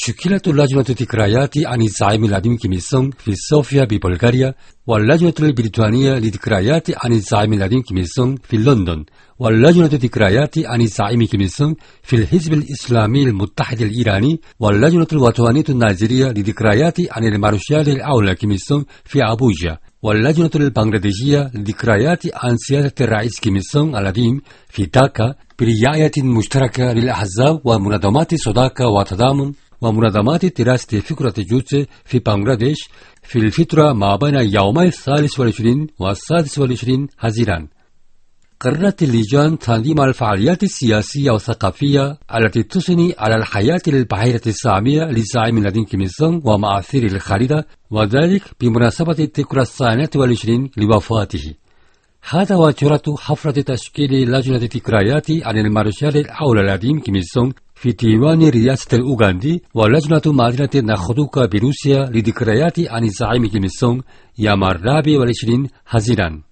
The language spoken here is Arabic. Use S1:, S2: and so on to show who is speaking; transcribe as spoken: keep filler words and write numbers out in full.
S1: شكلت اللجنة ذكريات عن الزعيم العظيم كيم إل سونغ في صوفيا ببلغاريا، واللجنة البريطانية لذكريات عن الزعيم العظيم كيم إل سونغ في لندن، واللجنة ذكريات عن الزعيم كيم إل سونغ في الحزب الإسلامي المتحد الإيراني، واللجنة الوطنية النيجيرية لذكريات عن المارشال الأول كيم إل سونغ في أبوجا، واللجنة البنغلاديشية لذكريات عن سيادة الرئيس كيم إل سونغ العظيم في داكا برعاية مشتركة للأحزاب ومنظمات صداقة وتضامن ومنظمات دراسة فكرة جوتس في بنغلاديش في الفترة ما بين يومي الثالث والعشرين والسادس والعشرين حزيران. قررت اللجان تنظيم الفعاليات السياسية والثقافية التي تثني على الحياة البحيرة السامية للزعيم العظيم كيم إل سونغ ومآثره الخالدة، وذلك بمناسبة الذكرى الثانية والعشرين لوفاته. هذا وجرت حفلة تشكيل لجنة ذكريات عن المارشال الأول العظيم كيم إل سونغ في ديوان رئاسة الأوغندي، ولجنة مدينة ناخودوكا بروسيا لذكريات عن الزعيم كيم إل سونغ يوم الرابع والعشرين حزيران.